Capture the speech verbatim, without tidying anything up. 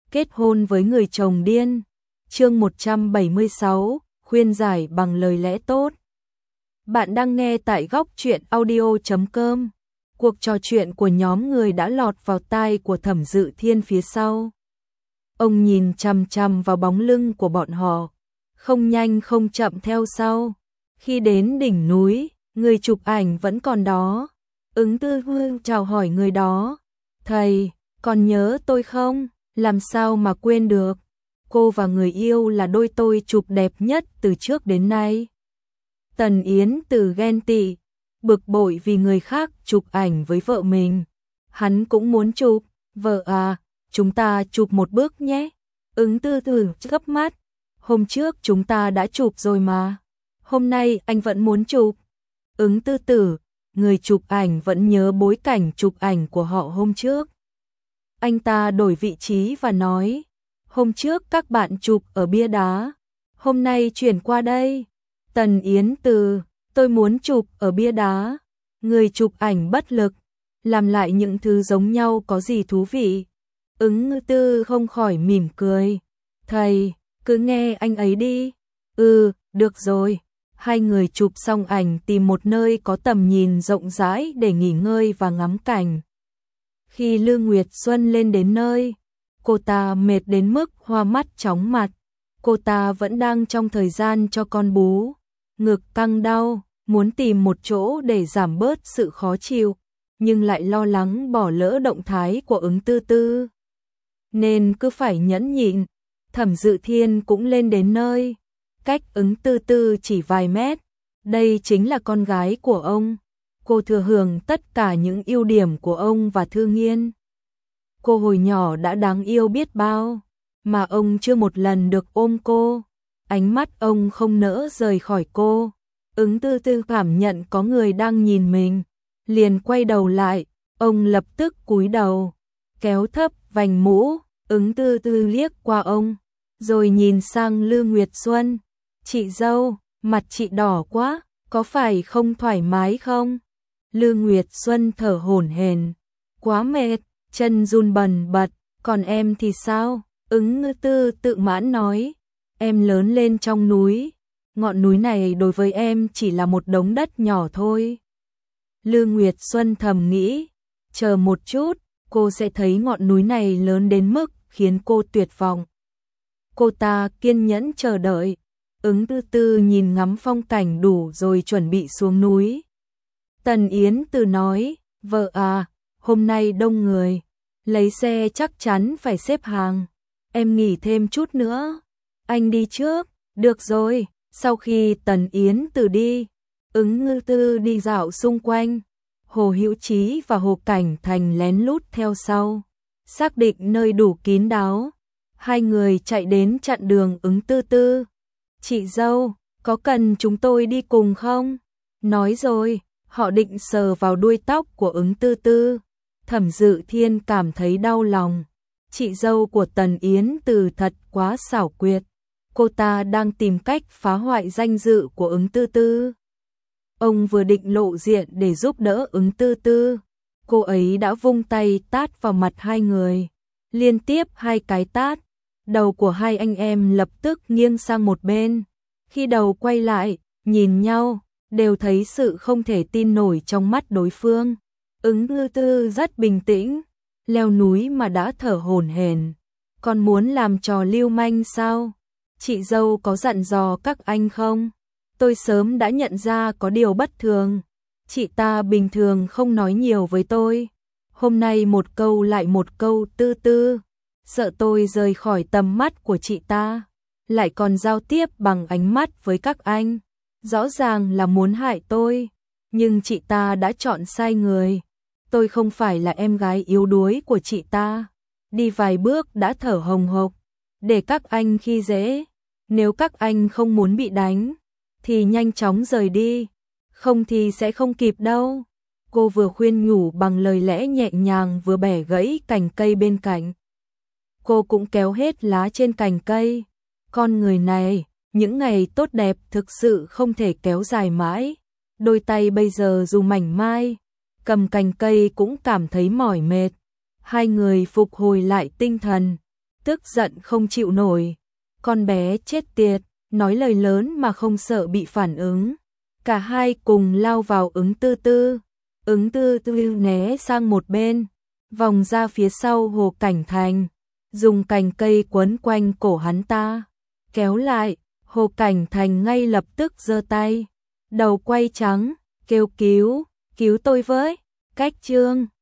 kết hôn với người chồng điên. Chương một trăm bảy mươi sáu, khuyên giải bằng lời lẽ tốt. Bạn đang nghe tại góc truyện audio chấm com. Cuộc trò chuyện của nhóm người đã lọt vào tai của Thẩm Dự Thiên phía sau. Ông nhìn chằm chằm vào bóng lưng của bọn họ, không nhanh không chậm theo sau. Khi đến đỉnh núi, người chụp ảnh vẫn còn đó. Ứng Tư Hương chào hỏi người đó. Thầy, còn nhớ tôi không? Làm sao mà quên được? Cô và người yêu là đôi tôi chụp đẹp nhất từ trước đến nay. Tần Yến Từ ghen tị, bực bội vì người khác chụp ảnh với vợ mình. Hắn cũng muốn chụp. Vợ à, chúng ta chụp một bước nhé. Ứng Tư Hương gấp mắt. Hôm trước chúng ta đã chụp rồi mà. Hôm nay anh vẫn muốn chụp. Ứng Tư Tử, người chụp ảnh vẫn nhớ bối cảnh chụp ảnh của họ hôm trước. Anh ta đổi vị trí và nói, hôm trước các bạn chụp ở bia đá, hôm nay chuyển qua đây. Tần Yến Từ, tôi muốn chụp ở bia đá. Người chụp ảnh bất lực, làm lại những thứ giống nhau có gì thú vị. Ứng Tư không khỏi mỉm cười. Thầy, cứ nghe anh ấy đi. Ừ, được rồi. Hai người chụp xong ảnh tìm một nơi có tầm nhìn rộng rãi để nghỉ ngơi và ngắm cảnh. Khi Lương Nguyệt Xuân lên đến nơi, cô ta mệt đến mức hoa mắt chóng mặt. Cô ta vẫn đang trong thời gian cho con bú, ngực căng đau, muốn tìm một chỗ để giảm bớt sự khó chịu, nhưng lại lo lắng bỏ lỡ động thái của Ứng Tư Tư, nên cứ phải nhẫn nhịn. Thẩm Dự Thiên cũng lên đến nơi, cách Ứng Tư Tư chỉ vài mét. Đây chính là con gái của ông. Cô thừa hưởng tất cả những ưu điểm của ông và Thư Nghiên. Cô hồi nhỏ đã đáng yêu biết bao, mà ông chưa một lần được ôm cô. Ánh mắt ông không nỡ rời khỏi cô. Ứng Tư Tư cảm nhận có người đang nhìn mình, liền quay đầu lại. Ông lập tức cúi đầu, kéo thấp vành mũ. Ứng Tư Tư liếc qua ông, rồi nhìn sang Lương Nguyệt Xuân. Chị dâu, mặt chị đỏ quá, có phải không thoải mái không? Lương Nguyệt Xuân thở hổn hển, quá mệt, chân run bần bật. Còn em thì sao? Ứng Tư tự mãn nói, em lớn lên trong núi, ngọn núi này đối với em chỉ là một đống đất nhỏ thôi. Lương Nguyệt Xuân thầm nghĩ, chờ một chút, cô sẽ thấy ngọn núi này lớn đến mức khiến cô tuyệt vọng. Cô ta kiên nhẫn chờ đợi. Ứng Tư Tư nhìn ngắm phong cảnh đủ rồi chuẩn bị xuống núi. Tần Yến Từ nói, vợ à, hôm nay đông người, lấy xe chắc chắn phải xếp hàng. Em nghỉ thêm chút nữa. Anh đi trước. Được rồi. Sau khi Tần Yến Từ đi, Ứng Tư đi dạo xung quanh. Hồ Hữu Trí và Hồ Cảnh Thành lén lút theo sau, xác định nơi đủ kín đáo. Hai người chạy đến chặn đường Ứng Tư Tư. Chị dâu, có cần chúng tôi đi cùng không? Nói rồi, họ định sờ vào đuôi tóc của Ứng Tư Tư. Thẩm Dự Thiên cảm thấy đau lòng. Chị dâu của Tần Yến Từ thật quá xảo quyệt. Cô ta đang tìm cách phá hoại danh dự của Ứng Tư Tư. Ông vừa định lộ diện để giúp đỡ Ứng Tư Tư, cô ấy đã vung tay tát vào mặt hai người. Liên tiếp hai cái tát, đầu của hai anh em lập tức nghiêng sang một bên. Khi đầu quay lại, nhìn nhau, đều thấy sự không thể tin nổi trong mắt đối phương. Ứng Tư Tư rất bình tĩnh, leo núi mà đã thở hổn hển, còn muốn làm trò lưu manh sao? Chị dâu có dặn dò các anh không? Tôi sớm đã nhận ra có điều bất thường. Chị ta bình thường không nói nhiều với tôi. Hôm nay một câu lại một câu. Tư Tư, sợ tôi rời khỏi tầm mắt của chị ta, lại còn giao tiếp bằng ánh mắt với các anh. Rõ ràng là muốn hại tôi, nhưng chị ta đã chọn sai người. Tôi không phải là em gái yếu đuối của chị ta. Đi vài bước đã thở hồng hộc, để các anh khi dễ. Nếu các anh không muốn bị đánh, thì nhanh chóng rời đi, không thì sẽ không kịp đâu. Cô vừa khuyên nhủ bằng lời lẽ nhẹ nhàng vừa bẻ gãy cành cây bên cạnh. Cô cũng kéo hết lá trên cành cây. Con người này, những ngày tốt đẹp thực sự không thể kéo dài mãi. Đôi tay bây giờ dù mảnh mai, cầm cành cây cũng cảm thấy mỏi mệt. Hai người phục hồi lại tinh thần, tức giận không chịu nổi. Con bé chết tiệt, nói lời lớn mà không sợ bị phản ứng. Cả hai cùng lao vào ứng tư tư. Ứng tư tư né sang một bên, vòng ra phía sau Hồ Cảnh Thành, dùng cành cây quấn quanh cổ hắn ta, kéo lại. Hồ Cảnh Thành ngay lập tức giơ tay, đầu quay trắng, kêu cứu, cứu tôi với. Cách chương